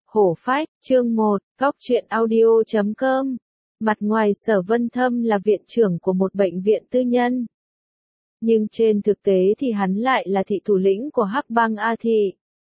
Hổ phách, chương 1, Góc truyện audio.com. Mặt ngoài Sở Vân Thâm là viện trưởng của một bệnh viện tư nhân. Nhưng trên thực tế thì hắn lại là thị thủ lĩnh của Hắc bang A Thị.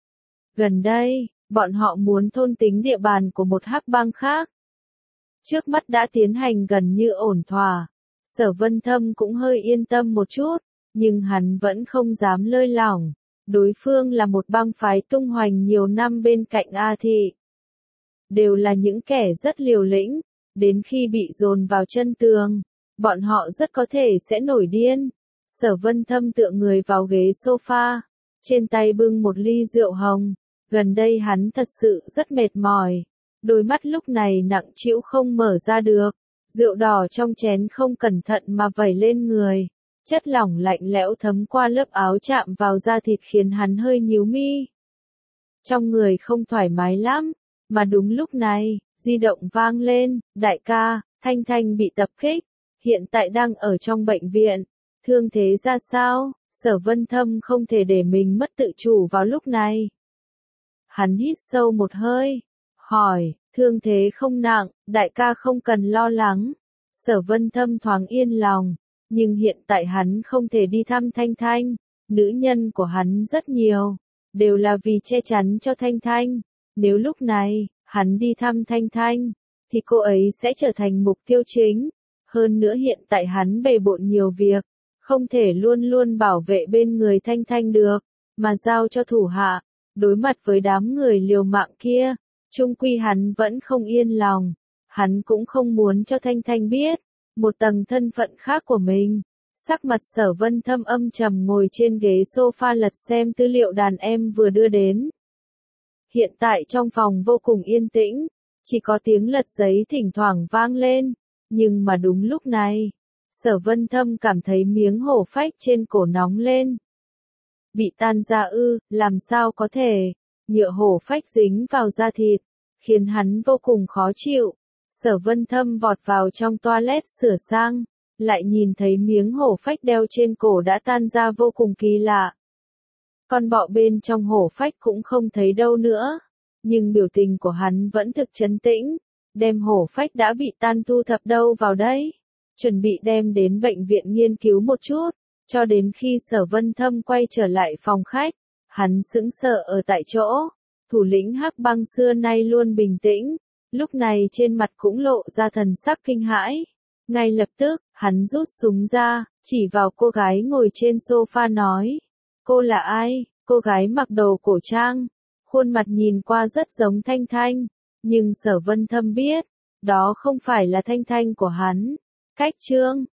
Gần đây, bọn họ muốn thôn tính địa bàn của một Hắc bang khác. Trước mắt đã tiến hành gần như ổn thỏa. Sở Vân Thâm cũng hơi yên tâm một chút, nhưng hắn vẫn không dám lơi lỏng. Đối phương là một bang phái tung hoành nhiều năm bên cạnh A Thị. Đều là những kẻ rất liều lĩnh, đến khi bị dồn vào chân tường, bọn họ rất có thể sẽ nổi điên. Sở Vân Thâm tựa người vào ghế sofa, trên tay bưng một ly rượu hồng. Gần đây hắn thật sự rất mệt mỏi, đôi mắt lúc này nặng trĩu không mở ra được. Rượu đỏ trong chén không cẩn thận mà vẩy lên người. Chất lỏng lạnh lẽo thấm qua lớp áo chạm vào da thịt khiến hắn hơi nhíu mi. Trong người không thoải mái lắm, mà đúng lúc này, di động vang lên, đại ca, Thanh Thanh bị tập kích, hiện tại đang ở trong bệnh viện, thương thế ra sao? Sở Vân Thâm không thể để mình mất tự chủ vào lúc này. Hắn hít sâu một hơi, hỏi, thương thế không nặng, đại ca không cần lo lắng. Sở Vân Thâm thoáng yên lòng. Nhưng hiện tại hắn không thể đi thăm Thanh Thanh, nữ nhân của hắn rất nhiều, đều là vì che chắn cho Thanh Thanh. Nếu lúc này, hắn đi thăm Thanh Thanh, thì cô ấy sẽ trở thành mục tiêu chính. Hơn nữa hiện tại hắn bề bộn nhiều việc, không thể luôn luôn bảo vệ bên người Thanh Thanh được, mà giao cho thủ hạ. Đối mặt với đám người liều mạng kia, chung quy hắn vẫn không yên lòng, hắn cũng không muốn cho Thanh Thanh biết một tầng thân phận khác của mình. Sắc mặt Sở Vân Thâm âm trầm ngồi trên ghế sofa lật xem tư liệu đàn em vừa đưa đến. Hiện tại trong phòng vô cùng yên tĩnh, chỉ có tiếng lật giấy thỉnh thoảng vang lên, nhưng mà đúng lúc này, Sở Vân Thâm cảm thấy miếng hổ phách trên cổ nóng lên. Bị tan ra ư, làm sao có thể, nhựa hổ phách dính vào da thịt, khiến hắn vô cùng khó chịu. Sở Vân Thâm vọt vào trong toilet sửa sang, lại nhìn thấy miếng hổ phách đeo trên cổ đã tan ra vô cùng kỳ lạ. Con bọ bên trong hổ phách cũng không thấy đâu nữa, nhưng biểu tình của hắn vẫn thực trấn tĩnh, đem hổ phách đã bị tan thu thập đâu vào đấy, chuẩn bị đem đến bệnh viện nghiên cứu một chút, cho đến khi Sở Vân Thâm quay trở lại phòng khách, hắn sững sờ ở tại chỗ. Thủ lĩnh Hắc bang xưa nay luôn bình tĩnh, lúc này trên mặt cũng lộ ra thần sắc kinh hãi. Ngay lập tức, hắn rút súng ra, chỉ vào cô gái ngồi trên sofa nói. Cô là ai? Cô gái mặc đồ cổ trang. Khuôn mặt nhìn qua rất giống Thanh Thanh. Nhưng Sở Vân Thâm biết, đó không phải là Thanh Thanh của hắn. Cách chương